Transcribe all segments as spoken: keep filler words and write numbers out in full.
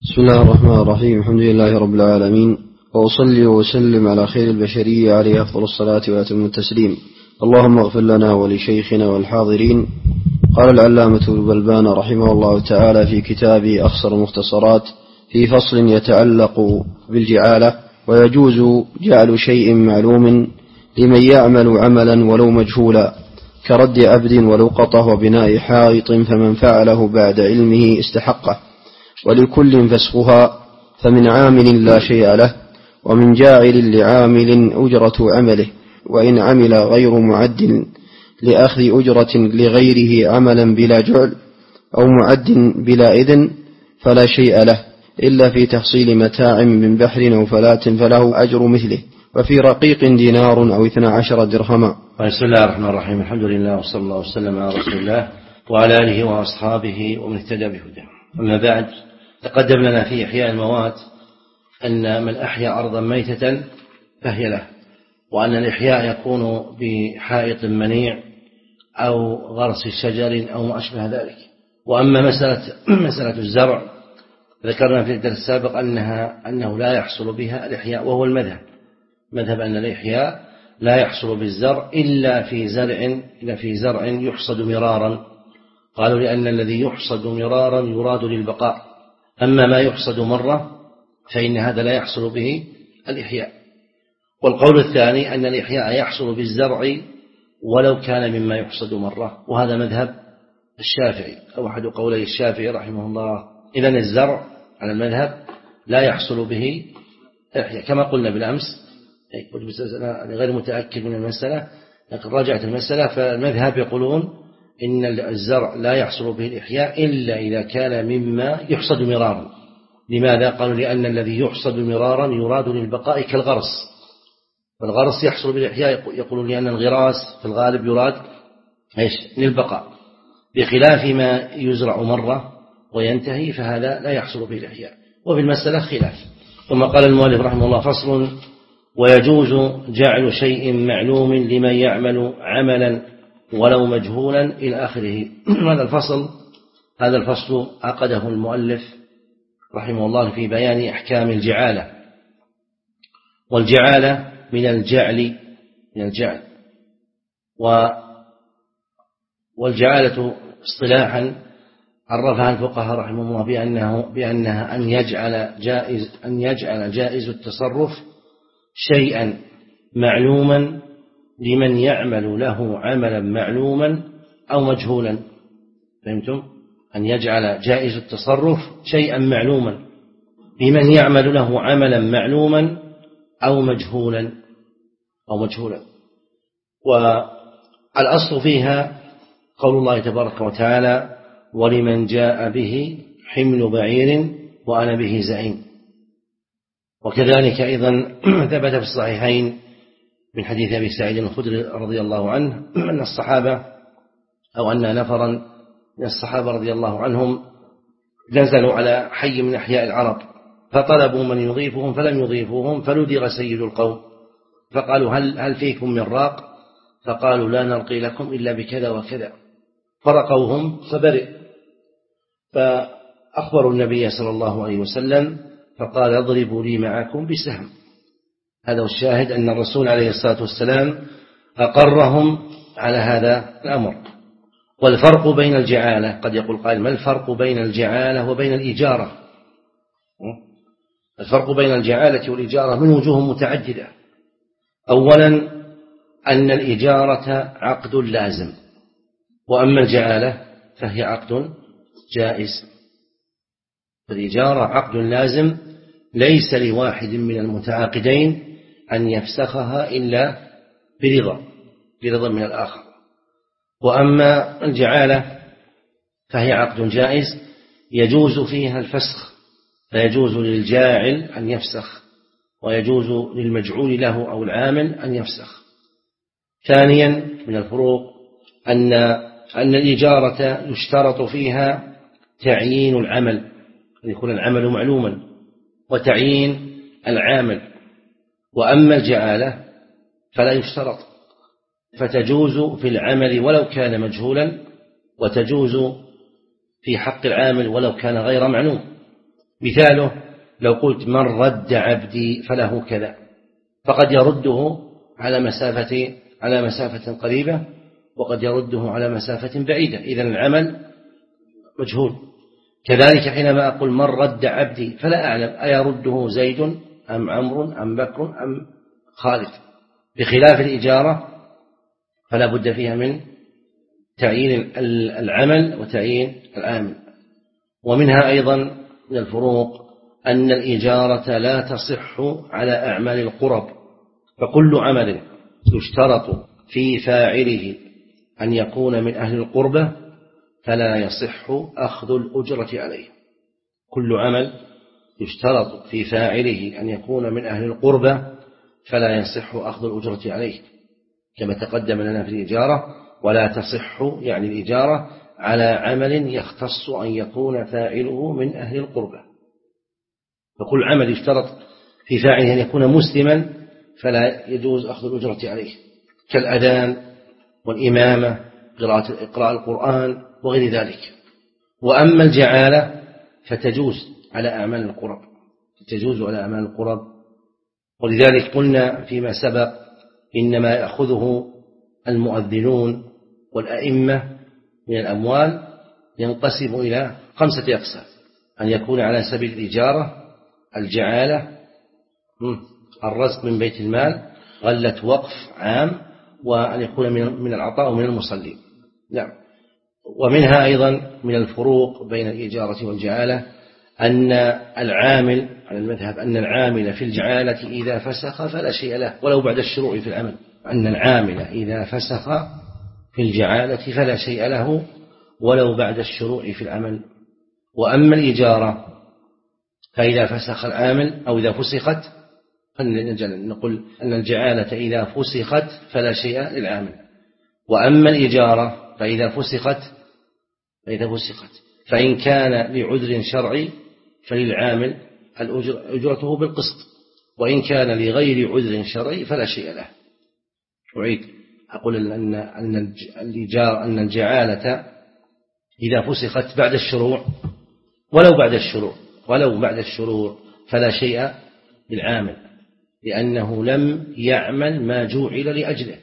بسم الله الرحمن الرحيم. الحمد لله رب العالمين، وأصلي وأسلم على خير البشرية عليه أفضل الصلاة وأتم التسليم. اللهم اغفر لنا ولشيخنا والحاضرين. قال العلامة البلبان رحمه الله تعالى في كتابه أخصر المختصرات في فصل يتعلق بالجعالة: ويجوز جعل شيء معلوم لمن يعمل عملا ولو مجهولا، كرد عبد ولقطة وبناء حائط، فمن فعله بعد علمه استحقه، ولكل فسخها، فمن عامل لا شيء له، ومن جاعل لعامل أجرة عمله، وإن عمل غير معد لأخذ أجرة لغيره عملا بلا جعل أو معد بلا إذن فلا شيء له، إلا في تحصيل متاع من بحر أو فلاة فله أجر مثله، وفي رقيق دينار أو اثنا عشر درهما. بسم الله الرحمن الرحيم. الحمد لله وصلى الله وسلم على رسول الله وعلى آله وأصحابه ومن اهتدى بهداه. أما بعد، تقدم لنا في إحياء الموات أن من أحيا أرضا ميتة فهي له، وأن الإحياء يكون بحائط منيع أو غرس شجر أو ما أشبه ذلك. وأما مسألة, مسألة الزرع، ذكرنا في الدرس السابق أنها أنه لا يحصل بها الإحياء، وهو المذهب مذهب أن الإحياء لا يحصل بالزرع إلا في زرع إلا في زرع يحصد مرارا. قالوا لأن الذي يحصد مرارا يراد للبقاء، أما ما يحصد مرة فإن هذا لا يحصل به الإحياء. والقول الثاني أن الإحياء يحصل بالزرع ولو كان مما يحصد مرة، وهذا مذهب الشافعي أو أحد قولي الشافعي رحمه الله. إذن الزرع على المذهب لا يحصل به الإحياء، كما قلنا بالأمس. أنا غير متأكد من المسألة، لكن راجعت المسألة، فالمذهب يقولون إن الزرع لا يحصل به الإحياء إلا إذا كان مما يحصد مرارا. لماذا؟ قالوا لأن الذي يحصد مرارا يراد للبقاء كالغرس، فالغرس يحصل بالإحياء. يقولون لأن الغراس في الغالب يراد إيش؟ للبقاء، بخلاف ما يزرع مرة وينتهي فهذا لا يحصل به الإحياء. وفي المسألة خلاف. ثم قال المؤلف رحمه الله: فصل: ويجوز جعل شيء معلوم لمن يعمل عملا ولو مجهولا، إلى آخره. هذا الفصل هذا الفصل عقده المؤلف رحمه الله في بيان أحكام الجعالة. والجعالة من الجعل من الجعل والجعالة اصطلاحا عرفها الفقهاء رحمه الله بأنه بأنها أن يجعل جائز أن يجعل جائز التصرف شيئا معلوما لمن يعمل له عملا معلوما أو مجهولا. فهمتم؟ أن يجعل جائز التصرف شيئا معلوما لمن يعمل له عملا معلوما أو مجهولا أو مجهولا. والأصل فيها قول الله تبارك وتعالى: ولمن جاء به حمل بعير وأنا به زعيم. وكذلك أيضا ثبت في الصحيحين من حديث أبي سعيد الخدري رضي الله عنه أن الصحابة أو أن نفرا من الصحابة رضي الله عنهم نزلوا على حي من أحياء العرب، فطلبوا من يضيفهم فلم يضيفوهم، فلدغ سيد القوم، فقالوا: هل, هل فيكم من راق؟ فقالوا: لا نرقي لكم إلا بكذا وكذا، فرقوهم فبرئ. فأخبروا النبي صلى الله عليه وسلم فقال: اضربوا لي معكم بسهم. هذا الشاهد أن الرسول عليه الصلاة والسلام أقرهم على هذا الأمر. والفرق بين الجعالة، قد يقول قائل: ما الفرق بين الجعالة وبين الإجارة؟ الفرق بين الجعالة والإجارة من وجوه متعددة. أولا، أن الإجارة عقد لازم، وأما الجعالة فهي عقد جائز. الإجارة عقد لازم ليس لواحد من المتعاقدين أن يفسخها إلا برضا برضا من الآخر. وأما الجعالة فهي عقد جائز يجوز فيها الفسخ، فيجوز للجاعل أن يفسخ، ويجوز للمجعول له أو العامل أن يفسخ. ثانيا من الفروق أن أن الإجارة يشترط فيها تعيين العمل، أن يكون العمل معلوما، وتعيين العامل. وأما الجعالة فلا يشترط، فتجوز في العمل ولو كان مجهولا، وتجوز في حق العامل ولو كان غير معلوم. مثاله لو قلت من رد عبدي فله كذا، فقد يرده على مسافة على مسافة قريبة وقد يرده على مسافة بعيدة، إذن العمل مجهول. كذلك حينما أقول من رد عبدي فلا أعلم أيرده زيد أم عمرو أم بكر أم خالد، بخلاف الإجارة فلا بد فيها من تعيين العمل وتعيين العامل. ومنها أيضا من الفروق أن الإجارة لا تصح على أعمال القرب، فكل عمل يشترط في فاعله أن يكون من أهل القربة فلا يصح أخذ الأجرة عليه. كل عمل يشترط في فاعله أن يكون من أهل القربة فلا يصح أخذ الأجرة عليه، كما تقدم لنا في الإجارة. ولا تصح يعني الإجارة على عمل يختص أن يكون فاعله من أهل القربة، فكل عمل يشترط في فاعله أن يكون مسلما فلا يجوز أخذ الأجرة عليه، كالأذان والإمامة، قراءة إقراء القرآن وغير ذلك. وأما الجعالة فتجوز على أعمال القرب، تجوز على أعمال القرب. ولذلك قلنا فيما سبق إنما يأخذه المؤذنون والأئمة من الأموال ينقسم إلى خمسة أقسام: أن يكون على سبيل الإجارة، الجعالة، الرزق من بيت المال، غلة وقف عام، وأن يكون من العطاء ومن المصلين. نعم. ومنها أيضا من الفروق بين الإجارة والجعالة أن العامل على المذهب أن العامل في الجعالة إذا فسخ فلا شيء له ولو بعد الشروع في العمل، أن العامل إذا فسخ في الجعالة فلا شيء له ولو بعد الشروع في العمل. وأما الإجارة فإذا فسخ العامل أو إذا فسخت، نقول أن الجعالة إذا فسخت فلا شيء للعامل. وأما الإجارة فإذا فسخت فإذا فسخت فإن كان لعذر شرعي فللعامل أجرته بالقسط، وإن كان لغير عذر شرعي فلا شيء له. أعيد أقول أن أن الإجارة أن الجعالة إذا فسخت بعد الشروع ولو بعد الشروع ولو بعد الشروع فلا شيء للعامل، لأنه لم يعمل ما جوعل لأجله.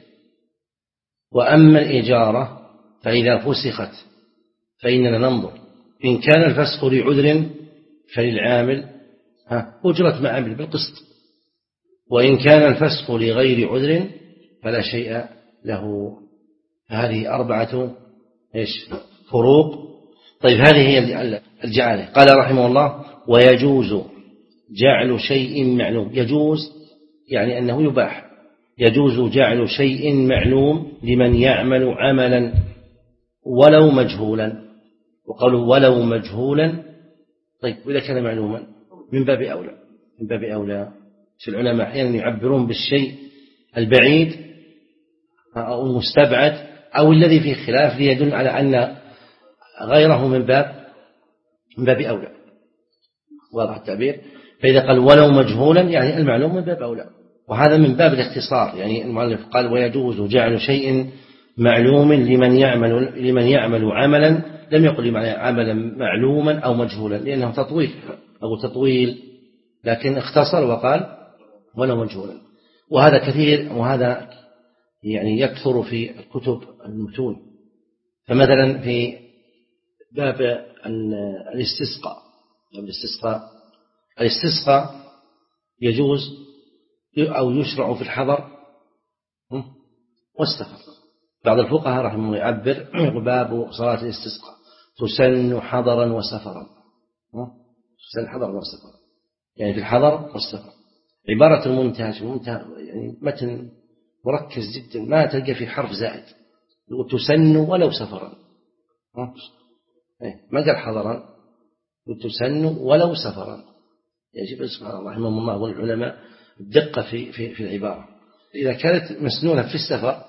وأما الإجارة فإذا فسخت فإننا ننظر إن كان الفسخ لعذر فللعامل أجرة ما عمل بالقسط، وإن كان الفسخ لغير عذر فلا شيء له. هذه أربعة إيش فروق. طيب هذه هي الجعالة. قال رحمه الله: ويجوز جعل شيء معلوم. يجوز يعني أنه يباح، يجوز جعل شيء معلوم لمن يعمل عملا ولو مجهولا. وقالوا ولو مجهولا. طيب وإذا كان معلوما من باب أولى، من باب أولى. العلماء أحيانا يعبرون بالشيء البعيد أو المستبعد أو الذي فيه خلاف ليدل على أن غيره من باب من باب أولى. واضح التعبير؟ فإذا قال ولو مجهولا يعني المعلوم من باب أولى، وهذا من باب الاختصار. يعني المؤلف قال: ويجوز جعل شيء معلوم لمن يعمل لمن يعمل عملا، لم يقل لمن عملا معلوما أو مجهولا لأنه تطويل أو تطويل، لكن اختصر وقال ولو مجهولا. وهذا كثير، وهذا يعني يكثر في الكتب المتون. فمثلا في باب الاستسقاء، الاستسقاء الاستسقاء يجوز أو يشرع في الحضر والسفر. بعض الفقهاء رحمه الله يعبر باب صلاة الاستسقاء تسن حضرا وسفرا. تسن حضرا وسفرا يعني في الحضر والسفر. عبارة المنتهى منتهى يعني متن مركز جدا، ما تلقى في حرف زائد. يقول تسن ولو سفرا، ما قال حضرا، تسن ولو سفرا. يجب سبحان الله رحمه الله والعلماء الدقة في في في العبارة. إذا كانت مسنونة في السفر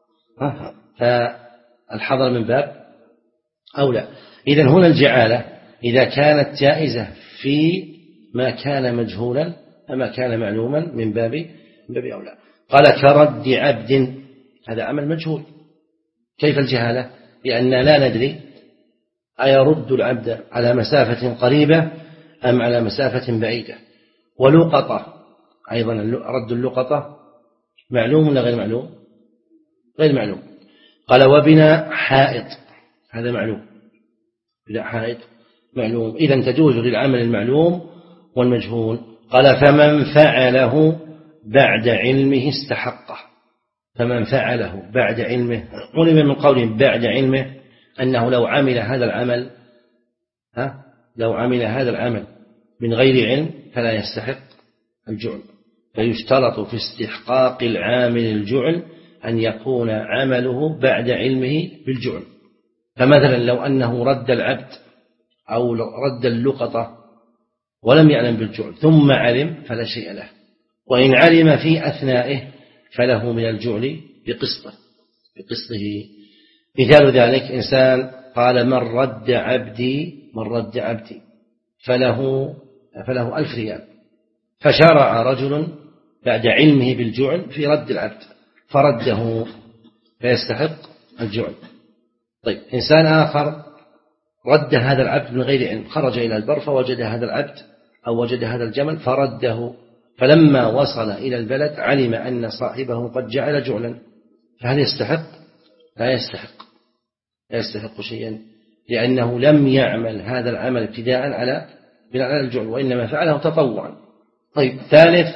فالحضر من باب أولى. إذن هنا الجعالة إذا كانت جائزة في ما كان مجهولا أما كان معلوما من باب من باب أولى. قال: كرد عبد، هذا عمل مجهول. كيف الجهالة؟ لأننا لا ندري أيرد العبد على مسافة قريبة أم على مسافة بعيدة. ولقطة أيضا رد اللقطة معلوم ولا غير معلوم؟ غير معلوم. قال وبناء حائط، هذا معلوم، بناء حائط معلوم، إذن تجوز للعمل المعلوم والمجهول. قال فمن فعله بعد علمه استحقه. فمن فعله بعد علمه، علم من قوله بعد علمه أنه لو عمل هذا العمل ها لو عمل هذا العمل من غير علم فلا يستحق الجعل. فيشترط في استحقاق العامل الجعل أن يكون عمله بعد علمه بالجعل. فمثلا لو أنه رد العبد أو رد اللقطة ولم يعلم بالجعل ثم علم فلا شيء له، وإن علم في أثنائه فله من الجعل بقسطه بقسطه. مثال ذلك إنسان قال من رد عبدي من رد عبدي فله فله ألف ريال، فشرع رجل بعد علمه بالجعل في رد العبد فرده فيستحق الجعل. طيب إنسان آخر رد هذا العبد من غير علم، خرج إلى البر فوجد هذا العبد أو وجد هذا الجمل فرده، فلما وصل إلى البلد علم أن صاحبه قد جعل جعلا، فهل يستحق؟ لا يستحق لا يستحق شيئا، لأنه لم يعمل هذا العمل ابتداء على بناء على الجعل، وإنما فعله تطوعا. طيب ثالث،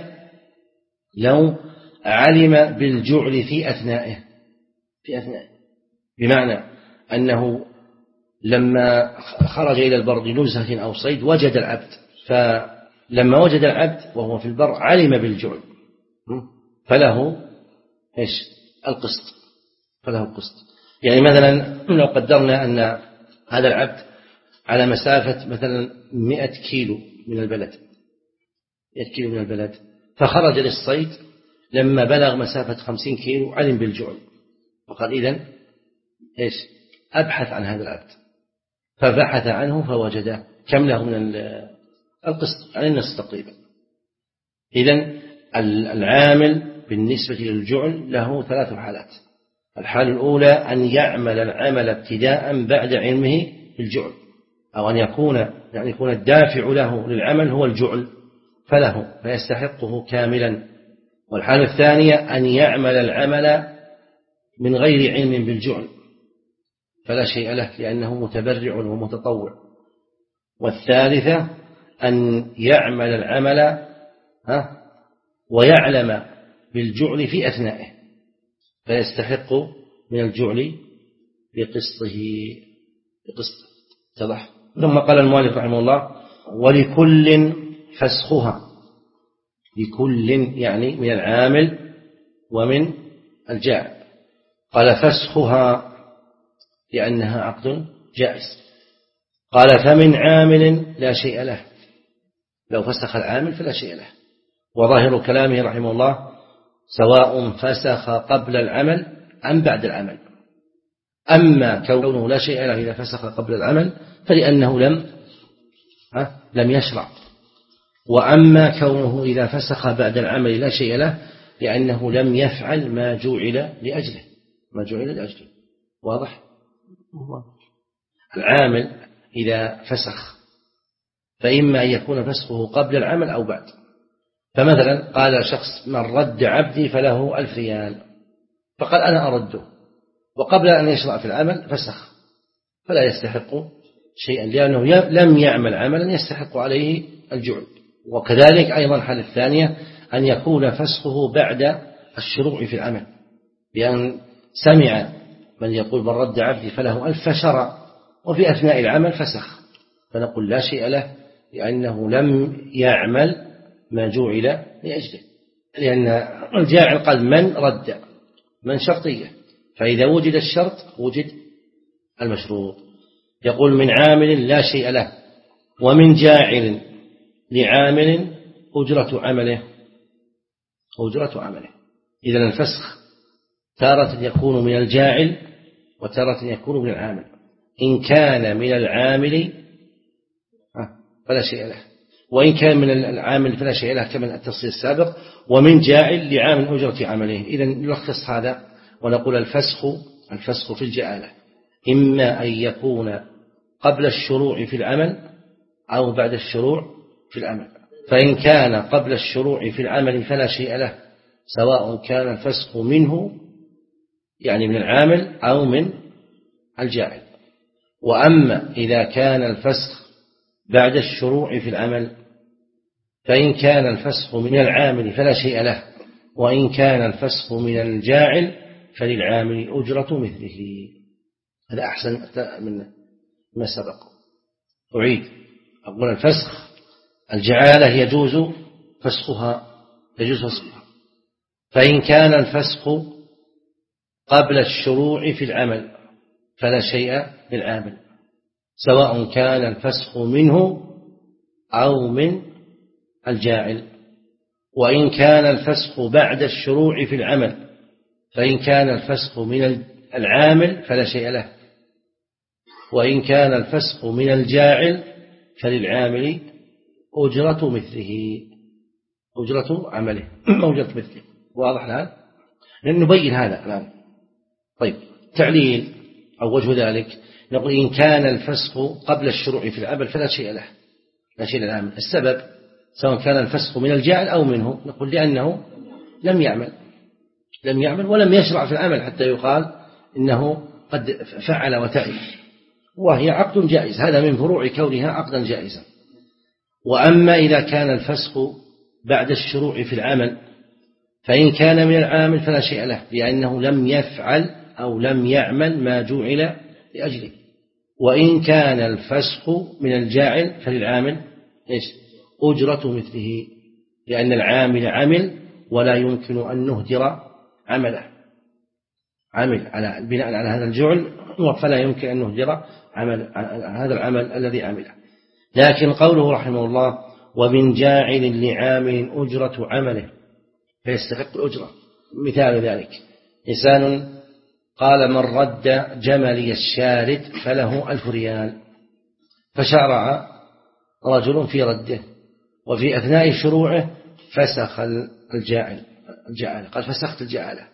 لو علم بالجعل في أثنائه في أثنائه بمعنى أنه لما خرج إلى البر لنزهة أو صيد وجد العبد، فلما وجد العبد وهو في البر علم بالجعل فله إيش القسط فله القسط. يعني مثلا لو قدرنا أن هذا العبد على مسافة مثلا مئة كيلو من البلد مئة كيلو من البلد فخرج للصيد، لما بلغ مسافة خمسين كيلو علم بالجعل، فقال إذن إيش أبحث عن هذا العبد، فبحث عنه فوجده، كم له من القسط على النصف تقريبا. إذن العامل بالنسبة للجعل له ثلاث حالات. الحالة الأولى أن يعمل العمل ابتداء بعد علمه بالجعل، أو أن يكون يعني يكون الدافع له للعمل هو الجعل فله فيستحقه كاملا. والحالة الثانية أن يعمل العمل من غير علم بالجعل فلا شيء له لأنه متبرع ومتطوع. والثالثة أن يعمل العمل ها ويعلم بالجعل في أثنائه فيستحق من الجعل بقسطه بقسطه اتضح. ثم قال المؤلف رحمه الله ولكل فسخها، لكل يعني من العامل ومن الجاعل. قال فسخها لأنها عقد جائز. قال فمن عامل لا شيء له، لو فسخ العامل فلا شيء له. وظاهر كلامه رحمه الله سواء فسخ قبل العمل أم بعد العمل. أما كونه لا شيء له إذا فسخ قبل العمل فلأنه لم ها لم يشرع، وأما كونه إذا فسخ بعد العمل لا شيء له لأنه لم يفعل ما جعل لأجله ما جعل لأجله. واضح؟ العامل إذا فسخ فإما أن يكون فسخه قبل العمل أو بعد. فمثلا قال شخص من رد عبدي فله ألف ريال، فقال أنا أرده، وقبل أن يشرع في العمل فسخ، فلا يستحق شيئا لأنه لم يعمل عملا يستحق عليه الجعل. وكذلك أيضا الحالة الثانية أن يكون فسخه بعد الشروع في العمل، بأن سمع من يقول من رد عبدي فله ألف فشرع وفي أثناء العمل فسخ، فنقول لا شيء له لأنه لم يعمل ما جعل لأجله، لأن الجاعل قال من رد من شرطية، فإذا وجد الشرط وجد المشروط. يقول من عامل لا شيء له ومن جاعل لعامل أجرة عمله أجرة عمله. إذن الفسخ تارة يكون من الجاعل وتارة يكون من العامل. إن كان من العامل فلا شيء له، وإن كان من العامل فلا شيء له كما التفصيل السابق. ومن جاعل لعامل أجرة عمله. إذن نلخص هذا ونقول الفسخ الفسخ في الجعالة إما أن يكون قبل الشروع في العمل أو بعد الشروع في العمل. فإن كان قبل الشروع في العمل فلا شيء له، سواء كان الفسخ منه يعني من العامل أو من الجاعل. وأما إذا كان الفسخ بعد الشروع في العمل فإن كان الفسخ من العامل فلا شيء له، وإن كان الفسخ من الجاعل فللعامل أجرة مثله. هذا أحسن من ما سبق. أعيد أقول الفسخ الجعالة يجوز فسخها يجوز فسخها فإن كان الفسخ قبل الشروع في العمل فلا شيء للعامل، سواء كان الفسخ منه أو من الجاعل. وإن كان الفسخ بعد الشروع في العمل فإن كان الفسخ من العامل فلا شيء له، وإن كان الفسخ من الجاعل فللعامل أجرة مثله أجرة عمله أجرة مثله. واضح الآن؟ نبين هذا الآن. طيب تعليل أو وجه ذلك نقول إن كان الفسخ قبل الشروع في العمل فلا شيء له لا شيء للعامل. السبب سواء كان الفسخ من الجاعل أو منه، نقول لأنه لم يعمل لم يعمل ولم يشرع في العمل حتى يقال إنه قد فعل وتعب، وهي عقد جائز، هذا من فروع كونها عقدا جائزا. وأما إذا كان الفسخ بعد الشروع في العمل فإن كان من العامل فلا شيء له، لأنه لم يفعل أو لم يعمل ما جعل لأجله. وإن كان الفسخ من الجاعل فللعامل إيش؟ أجرة مثله، لأن العامل عمل ولا يمكن أن نهدر عمله، عمل على بناء على هذا الجعل فلا يمكن أن نهدر عمل هذا العمل الذي عمله. لكن قوله رحمه الله ومن جاعل لعامل أجرة عمله فيستحق الأجرة. مثال ذلك إنسان قال من رد جملي الشارد فله ألف ريال، فشرع رجل في رده، وفي أثناء شروعه فسخ الجاعل الجعالة قال فسخت الجعالة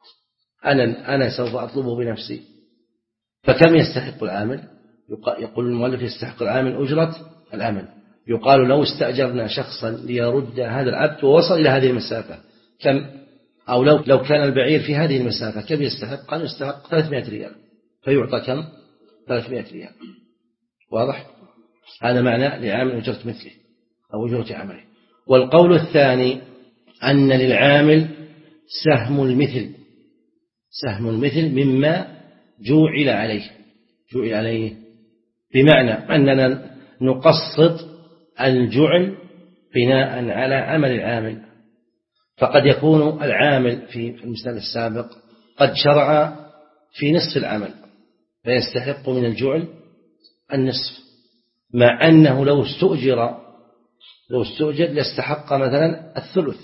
أنا أنا سوف أطلبه بنفسي، فكم يستحق العامل؟ يقول المؤلف يستحق العامل أجرة العمل. يقال لو استأجرنا شخصا ليرد هذا العبد ووصل إلى هذه المسافة كم، أو لو لو كان البعير في هذه المسافة كم يستحق؟ قال يستحق ثلاثمائة ريال، فيعطى كم؟ ثلاثمائة ريال. واضح؟ هذا معنى لعامل أجرة مثله أو أجرة عمله. والقول الثاني أن للعامل سهم المثل سهم المثل مما جوعل عليه جوعل عليه بمعنى أننا نقصد الجعل بناء على عمل العامل. فقد يكون العامل في المثال السابق قد شرع في نصف العمل فيستحق من الجعل النصف، مع أنه لو استؤجر لو استؤجر لاستحق مثلا الثلث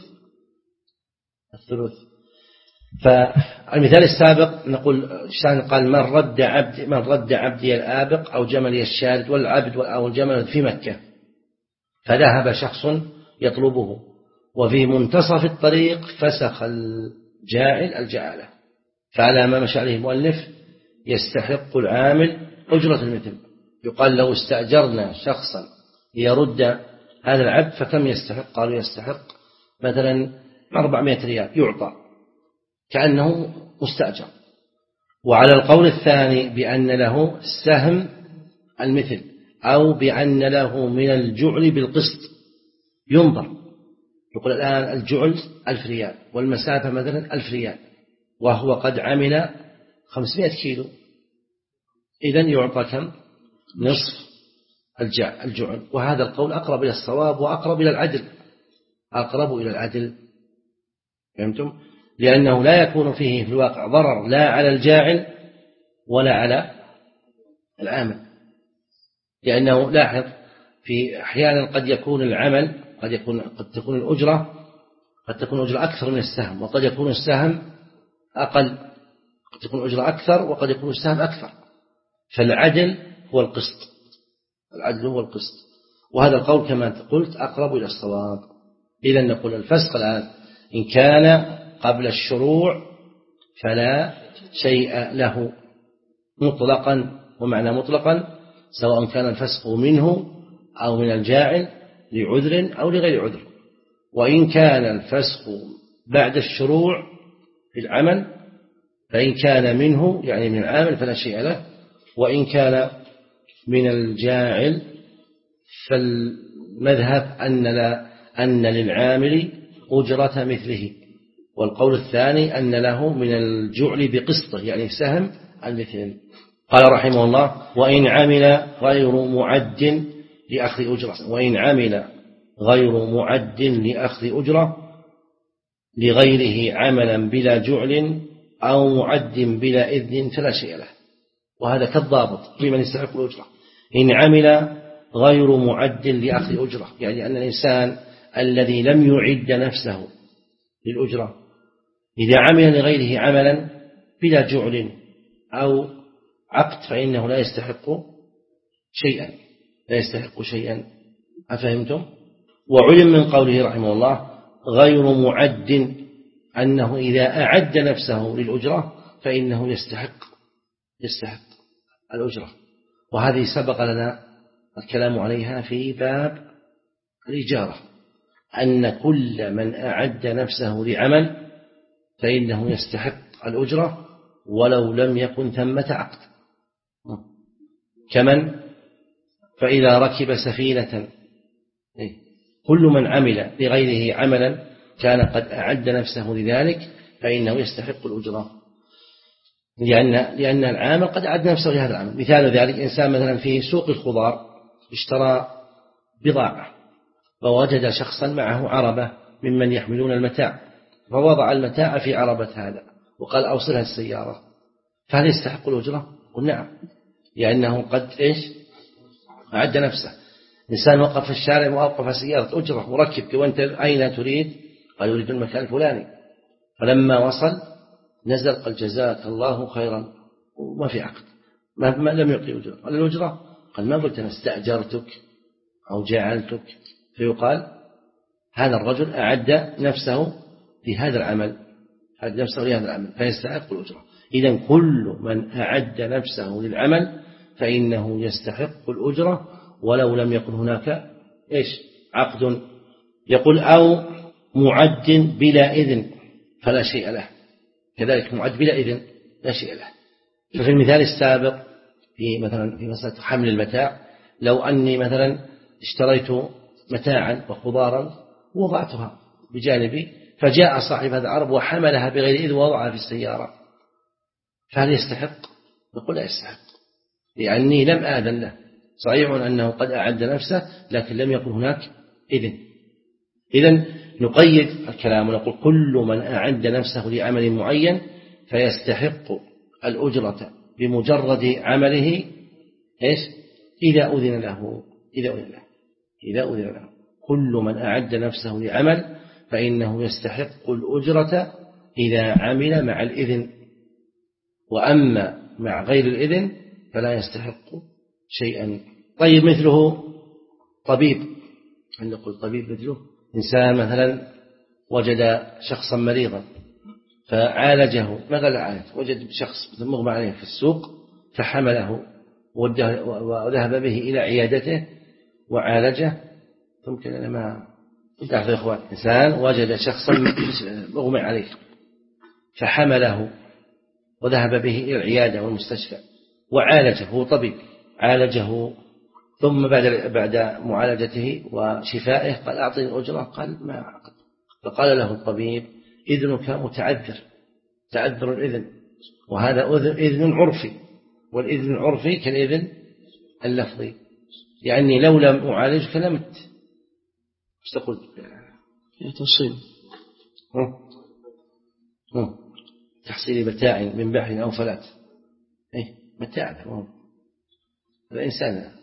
الثلث فالمثال السابق نقول شان قال من رد عبد من رد عبدي الآبق أو جملي الشارد والعبد أو الجمل في مكة، فذهب شخص يطلبه وفي منتصف الطريق فسخ الجاعل الجعالة، فعلى ما مشى عليه المؤلف يستحق العامل أجرة المثل. يقال لو استأجرنا شخصا يرد هذا العبد فكم يستحق؟ قالوا يستحق مثلا أربعمائة ريال يعطى كأنه مستأجر. وعلى القول الثاني بأن له سهم المثل أو بأن له من الجعل بالقسط ينظر، يقول الآن الجعل ألف ريال والمسافة مثلا ألف ريال وهو قد عمل خمسمائة كيلو، إذن يعطى كم؟ نصف الجعل. وهذا القول أقرب إلى الصواب وأقرب إلى العدل أقرب إلى العدل فهمتم؟ لأنه لا يكون فيه في الواقع ضرر لا على الجاعل ولا على العامل، لأنه لاحظ في أحيانا قد يكون العمل قد يكون قد تكون الأجرة قد تكون الأجرة أكثر من السهم، وقد يكون السهم أقل، قد تكون الأجرة أكثر وقد يكون السهم أكثر. فالعدل هو القسط العدل هو القسط وهذا القول كما قلت أقرب إلى الصواب. إذن نقول الفسخ الآن إن كان قبل الشروع فلا شيء له مطلقا، ومعنى مطلقا سواء كان الفسخ منه أو من الجاعل لعذر أو لغير عذر. وإن كان الفسخ بعد الشروع في العمل فإن كان منه يعني من العامل فلا شيء له، وإن كان من الجاعل فالمذهب أن, لا أن للعامل أجرة مثله. والقول الثاني أن له من الجعل بقسطه يعني سهم المثل. قال رحمه الله: وإن عمل غير معد لأخذ أجرة وإن عمل غير معد لأخذ أجرة لغيره عملا بلا جعل أو معد بلا إذن فلا شيء له. وهذا كالضابط لمن يستحق الأجرة. إن عمل غير معد لأخذ أجرة يعني أن الإنسان الذي لم يعد نفسه للأجرة إذا عمل لغيره عملا بلا جعل أو عقد فإنه لا يستحق شيئا لا يستحق شيئا أفهمتم؟ وعلم من قوله رحمه الله غير معد أنه إذا أعد نفسه للأجرة فإنه يستحق يستحق الأجرة. وهذه سبق لنا الكلام عليها في باب الإجارة أن كل من أعد نفسه لعمل فإنه يستحق الأجرة ولو لم يكن ثمة عقد. كمن فإذا ركب سفينة كل من عمل لغيره عملا كان قد أعد نفسه لذلك فإنه يستحق الأجرة لأن, لأن العامل قد أعد نفسه لهذا العمل. مثال ذلك إنسان مثلا في سوق الخضار اشترى بضاعة فوجد شخصا معه عربة ممن يحملون المتاع فوضع المتاع في عربة هذا وقال أوصلها السيارة فهل يستحق الأجرة؟ قل نعم لأنه قد إيش أعد نفسه. إنسان وقف في الشارع وأوقف سيارة أجرة مركب وأنت أين تريد؟ قال يريد المكان الفلاني فلما وصل نزل قال جزاك الله خيرا وما في عقد ما, ما لم يعطي أجرة. قال الأجرة قال ما قلت أنا استأجرتك أو جعلتك فيقال هذا الرجل أعد نفسه لهذا العمل أعد نفسه لهذا العمل فيستحق الأجرة. إذن كل من أعد نفسه للعمل فإنه يستحق الأجرة ولو لم يكن هناك إيش عقد. يقول أو معد بلا إذن فلا شيء له كذلك معد بلا إذن لا شيء له. ففي المثال السابق في مثلا في مسألة حمل المتاع لو أني مثلا اشتريت متاعا وخضارا ووضعتها بجانبي فجاء صاحب هذا العرب وحملها بغير إذن ووضعها في السيارة فهل يستحق؟ نقول لا يستحق لأني لم آذن له. صحيح أنه قد أعد نفسه لكن لم يكن هناك إذن. إذن نقيد الكلام ونقول كل من أعد نفسه لعمل معين فيستحق الأجرة بمجرد عمله إيش إذا أذن له إذا أذن له إذا أذن له. كل من أعد نفسه لعمل فإنه يستحق الأجرة إذا عمل مع الإذن وأما مع غير الإذن فلا يستحق شيئا. طيب مثله طبيب أن نقول طبيب مثله إنسان مثلا وجد شخصا مريضا فعالجه ما قال عالج وجد شخص مغمى عليه في السوق فحمله وذهب به إلى عيادته وعالجه. ممكن أنا ما تعرف يا إخوان إنسان وجد شخصا مغمى عليه فحمله وذهب به إلى العيادة والمستشفى وعالجه هو طبيب عالجه ثم بعد بعد معالجته وشفائه قال أعطني الأجرة قال ما عقد. فقال له الطبيب إذنك متعذر تعذر الإذن وهذا إذن عرفي والإذن العرفي كالإذن اللفظي يعني لو لم أعالجك لمت. ايش تقول يا تصيب تحصيل متاع من بحر أو فلات إيه متاع الإنسان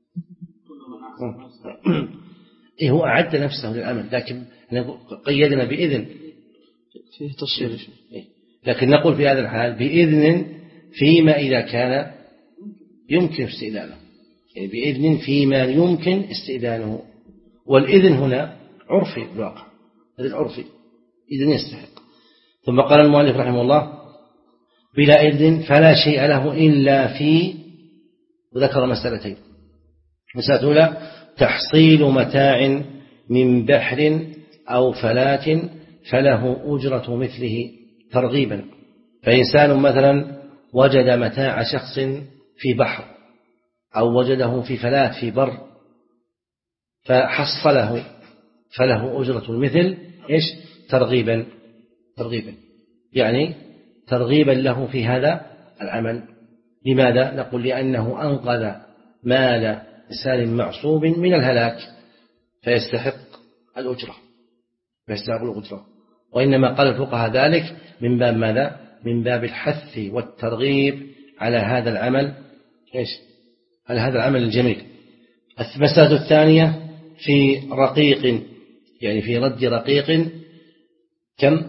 إيه هو أعد نفسه للعمل لكن قيدنا بإذن فيه تصير إيه؟ لكن نقول في هذا الحال بإذن فيما إذا كان يمكن استئذانه يعني بإذن فيما يمكن استئذانه. والإذن هنا عرفي بالواقع إذن عرفي إذن يستحق. ثم قال المؤلف رحمه الله بلا إذن فلا شيء له إلا في وذكر مسألتين. مسألة الأولى تحصيل متاع من بحر أو فلاة فله أجرة مثله ترغيبا. فإنسان مثلا وجد متاع شخص في بحر أو وجده في فلاة في بر فحصله فله أجرة المثل إيش؟ ترغيبا ترغيبا يعني ترغيبا له في هذا العمل. لماذا؟ نقول لأنه أنقذ مال إنسان معصوم من الهلاك فيستحق الأجرة فيستحق الأجرة. وإنما قال الفقهاء ذلك من باب ماذا؟ من باب الحث والترغيب على هذا العمل إيش؟ على هذا العمل الجميل. المسألة الثانية في رقيق، يعني في رد رقيق كم؟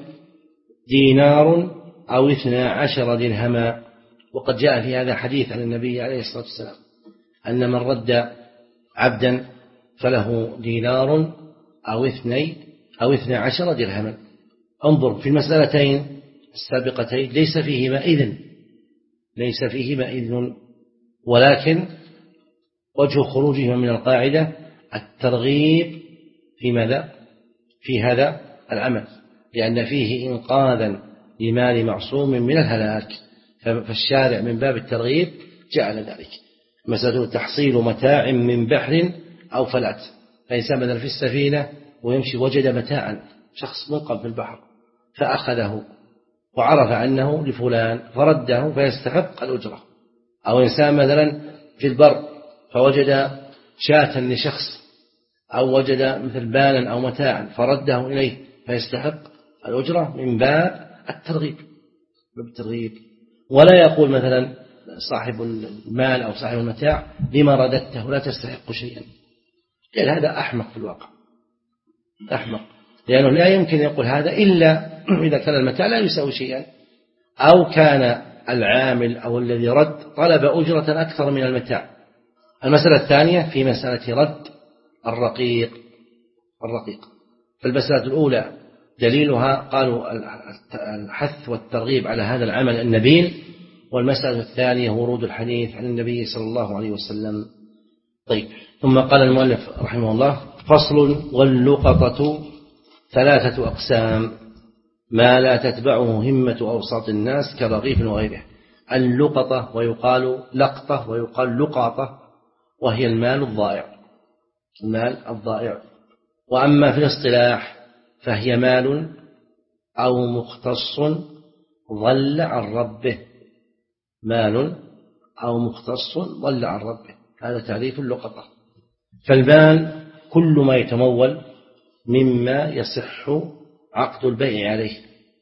دينار أو اثنا عشر درهما. وقد جاء في هذا حديث عن النبي عليه الصلاة والسلام أن من رد عبدا فله دينار أو اثني أو اثنا عشر درهما. انظر في المسألتين السابقتين ليس فيهما إذن ليس فيهما إذن ولكن وجه خروجهما من القاعدة الترغيب في ماذا؟ في هذا العمل، لأن فيه إنقاذا لمال معصوم من الهلاك، فالشارع من باب الترغيب جعل ذلك. مسألة تحصيل متاع من بحر أو فلات، فإنسان مثلا في السفينة ويمشي وجد متاعا شخص ملقى في البحر فأخذه وعرف أنه لفلان فرده فيستحق الأجرة. أو إنسان مثلا في البر فوجد شاة لشخص أو وجد مثل بالا أو متاعا فرده إليه فيستحق الأجرة من باب الترغيب بالترغيب. ولا يقول مثلا صاحب المال أو صاحب المتاع لما رددته لا تستحق شيئا، قال هذا أحمق في الواقع أحمق، لأنه لا يمكن يقول هذا إلا إذا كان المتاع لا يساوي شيئا أو كان العامل أو الذي رد طلب أجرة أكثر من المتاع. المسألة الثانية في مسألة رد الرقيق الرقيق فالمسألة الأولى دليلها قالوا الحث والترغيب على هذا العمل النبيل، والمسألة الثانية ورود الحديث عن النبي صلى الله عليه وسلم. طيب، ثم قال المؤلف رحمه الله: فصل: واللقطة ثلاثة أقسام ما لا تتبعه همة أوساط الناس كرغيف وغيره. اللقطة ويقال لقطة ويقال لقاطة، وهي المال الضائع المال الضائع. وأما في الاصطلاح فهي مال أو مختص ضل عن ربه مال أو مختص ضل عن ربه، هذا تعريف اللقطة. فالمال كل ما يتمول مما يصح عقد البيع عليه،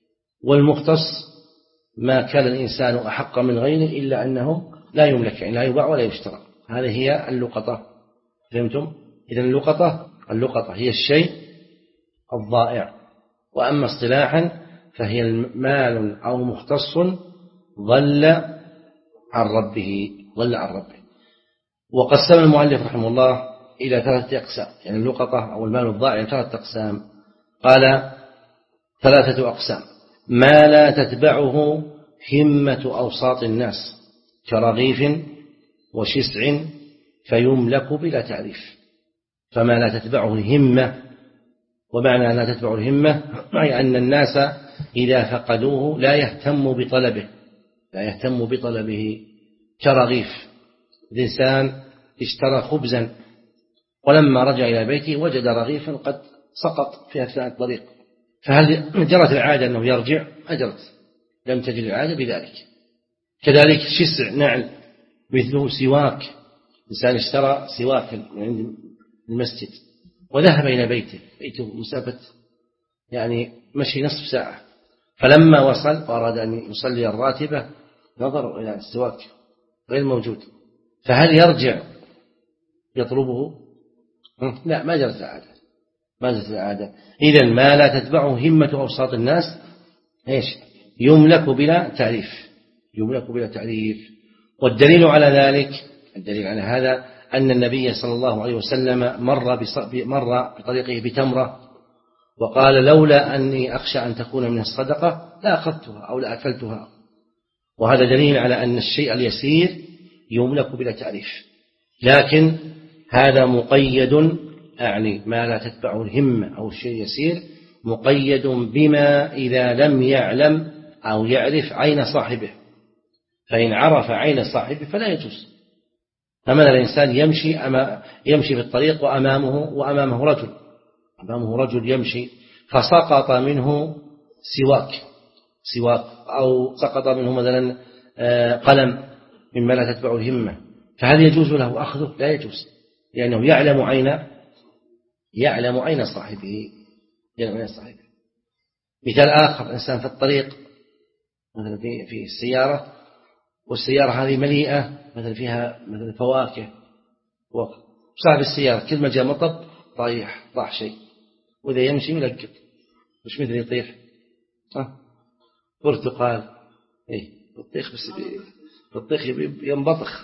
والمختص ما كان الإنسان أحق من غيره إلا أنه لا يملك، يعني لا يباع ولا يشترى. هذه هي اللقطة. فهمتم؟ إذن اللقطة اللقطة هي الشيء الضائع. وأما اصطلاحا فهي مال أو مختص ضل عن ربه ضل عن ربه. وقسم المؤلف رحمه الله إلى ثلاثة أقسام، يعني اللقطة أو المال الضائع ثلاثة أقسام. قال ثلاثة أقسام: ما لا تتبعه همة أوساط الناس كرغيف وشسع فيملك بلا تعريف. فما لا تتبعه الهمة، ومعنى لا تتبعه الهمة يعني أن الناس إذا فقدوه لا يهتم بطلبه لا يهتم بطلبه كرغيف. الإنسان اشترى خبزا ولما رجع إلى بيته وجد رغيفا قد سقط في أثناء الطريق، فهل جرت العادة أنه يرجع؟ أجرت، لم تجد العادة بذلك. كذلك شسع نعل مثله سواك، إنسان اشترى سواك من عند المسجد وذهب إلى بيته بيته مسافة يعني مشي نصف ساعة، فلما وصل وأراد أن يصلي الراتبة نظر إلى السواك غير موجود، فهل يرجع يطلبه؟ لا، ما جرت العادة ما جرت العادة. إذن ما لا تتبعه همة أوساط الناس إيش؟ يملك بلا تعريف يملك بلا تعريف. والدليل على ذلك الدليل على هذا أن النبي صلى الله عليه وسلم مر مر بطريقه بتمرة وقال: لولا أني أخشى أن تكون من الصدقة لا أخذتها أو لا أكلتها. وهذا دليل على أن الشيء اليسير يملك بلا تعريف. لكن هذا مقيد، أعني ما لا تتبعه الهمة أو الشيء يسير، مقيد بما إذا لم يعلم أو يعرف عين صاحبه، فإن عرف عين صاحبه فلا يجوز. فمثلا الإنسان يمشي أما يمشي في الطريق وأمامه وأمامه رجل أمامه رجل يمشي، فسقط منه سواك سواك أو سقط منه مثلا قلم مما لا تتبع الهمة، فهل يجوز له أخذه؟ لا يجوز، لأنه يعلم عين يعلم عين صاحبه يعلم عين صاحبه. مثال آخر، إنسان في الطريق مثلا في في السيارة، والسيارة هذه مليئة مثلا فيها مثلا فواكه، وصاحب السيارة كل ما جاء مطب طايح طاح شيء، وإذا يمشي يلقط مش مثل يطيح ها برتقال إيه بطيخ، بس بطيخ ينبطخ.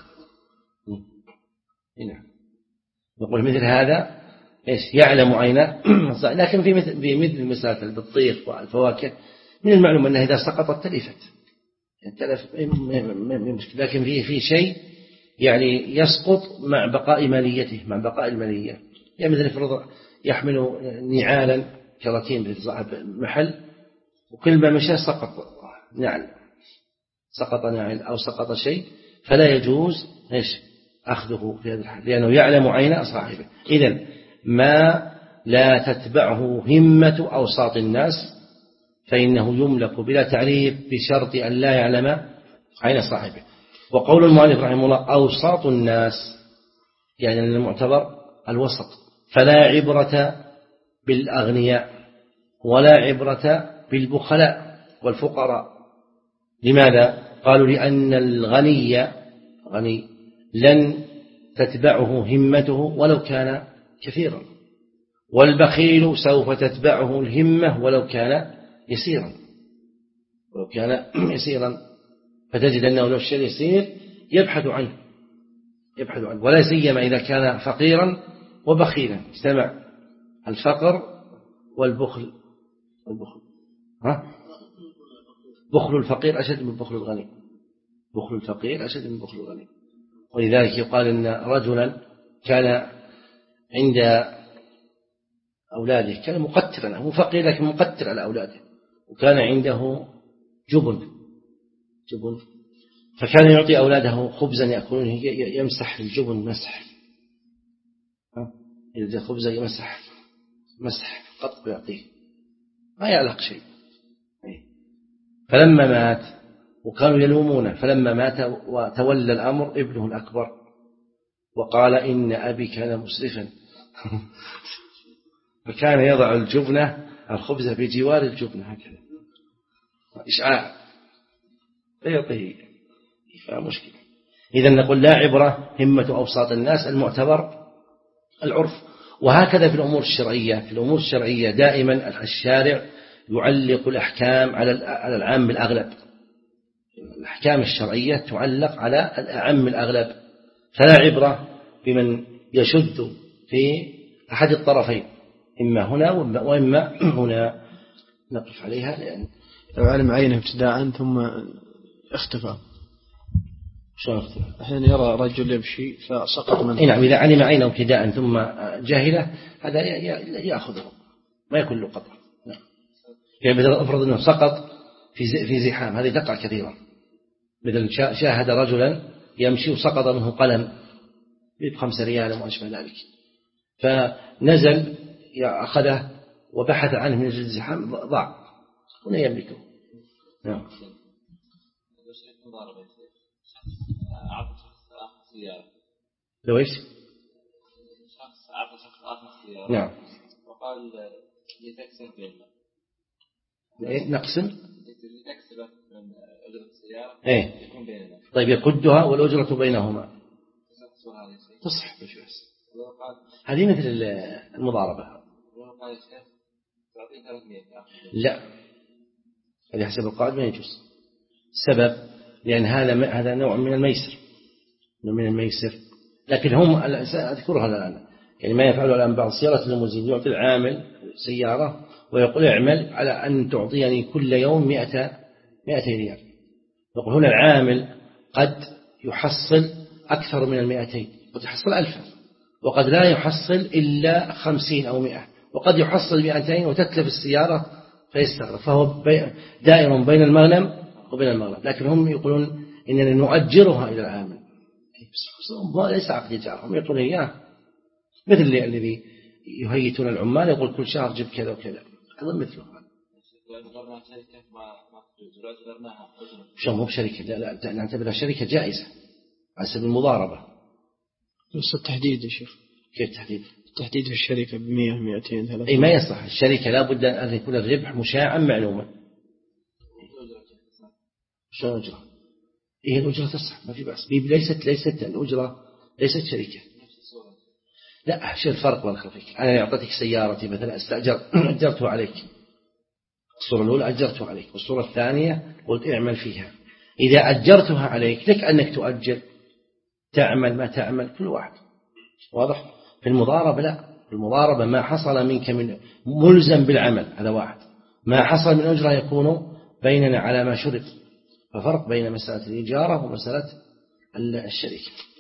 هنا نقول مثل هذا إيش يعلم عينه لكن في مثل في مثل مسألة البطيخ والفواكه من المعلوم أنها إذا سقطت تلفت تلف، لكن فيه في شيء يعني يسقط مع بقاء ماليته مع بقاء المالية، يعني مثل فرض يحمل نعالا كراتين صاحب محل، وكل ما مشى سقط نعل سقط نعل أو سقط شيء، فلا يجوز إيش أخذه في هذا الحال، لأنه يعلم عين صاحبه. إذن ما لا تتبعه همة أوساط الناس فإنه يملك بلا تعريف بشرط أن لا يعلم عين صاحبه. وقول المؤلف رحمه الله أوساط الناس يعني المعتبر الوسط، فلا عبرة بالأغنياء ولا عبرة بالبخلاء والفقراء. لماذا؟ قالوا لأن الغني غني لن تتبعه همته ولو كان كثيرا، والبخيل سوف تتبعه الهمة ولو كان يسيرا ولو كان يسيرا فتجد أنه لو الشيء يسير يبحث عنه يبحث عنه ولا سيما إذا كان فقيرا وبخيلا، اجتمع الفقر والبخل والبخل ها؟ بخل الفقير أشد من بخل الغني بخل الفقير أشد من بخل الغني. ولذلك يقال أن رجلا كان عند أولاده كان مقترا، هو فقير لكن مقتر على أولاده، وكان عنده جبن جبن فكان يعطي أولاده خبزا يأكلون يمسح الجبن مسح إذا خبزا يمسح مسح قط يعطيه ما يعلق شيء. فلما مات وكانوا يلومونه، فلما مات وتولى الأمر ابنه الأكبر وقال إن أبي كان مسرفا فكان يضع الجبنة الخبز في جوار الجبنة هكذا إشعاع يعطيه، فمشكلة. إذن نقول لا عبرة همة أوساط الناس، المعتبر العرف. وهكذا في الأمور الشرعية في الأمور الشرعية دائما الشارع يعلق الأحكام على العام الأغلب، الأحكام الشرعية تعلق على الأعم الأغلب، فلا عبرة بمن يشد في أحد الطرفين إما هنا وإما هنا. نقف عليها لأن لو علم عينه ابتداء ثم اختفى شلون اختفى؟ أحيانا يرى رجل يمشي فسقط منه. نعم إذا علم عينه ابتداء ثم جاهله هذا يأخذه ما يكون له قدر. نعم. يعني مثل أفرض أنه سقط في في زحام، هذه تقع كثيرا، مثل شاهد رجلا يمشي وسقط منه قلم بخمسة ريال وما أشبه ذلك، فنزل أخذه وبحث عنه من الزحام ضاع هنا يملكه. نعم. لو إيش؟ شخص أعطى شخص آخر سيارة. نعم. وقال يتكسب بيننا. إيه نقسم؟ يتكسب من أجرة السيارة. إيه. يكون بيننا. طيب يقدها والأجرة بينهما. تصح بجواز. هذه مثل المضاربة. لا هذه حسب القاعدة ما يجوز. السبب لأن هذا هذا نوع من الميسر من الميسر لكن هم أذكرها الآن يعني ما يفعله الآن بعض سيارة الليموزين يعطي العامل سيارة ويقول اعمل على أن تعطيني كل يوم مئة مئتين ريال. يقول هنا العامل قد يحصل أكثر من المئتين، قد يحصل ألفا وقد لا يحصل إلا خمسين أو مئة، وقد يحصل مئتين وتتلف السيارة فيستغرق، فهو دائر بين المغنم وبين المغرب. لكن هم يقولون إننا نؤجرها إلى العامل، ليس عقد إيجار، هم يقولون إياه مثل الذي يهيئون العمال يقول كل شهر جب كذا وكذا، هذا مثله. شو مو بشركة؟ لا لا، نعتبرها شركة جائزة على سبيل المضاربة. بس التحديد يا شيخ، كيف التحديد؟ التحديد في الشركة بمئة مئتين ثلاثة. أي ما يصلح، الشركة لا بد أن يكون الربح مشاعا معلوما. شو الأجرة؟ إيه الأجرة تصح ما في بأس، ليست ليست الأجرة ليست شركة. لا شو الفرق بين خلفك؟ أنا أعطيتك سيارتي مثلا استأجر أجرته عليك، الصورة الأولى أجرته عليك، والصورة الثانية قلت اعمل فيها. إذا أجرتها عليك لك أنك تؤجر تعمل ما تعمل كل واحد، واضح؟ في المضاربة لا، في المضاربة ما حصل منك من ملزم بالعمل هذا واحد، ما حصل من أجرة يكون بيننا على ما شرط. ففرق بين مسألة الإجارة ومسألة الشركة.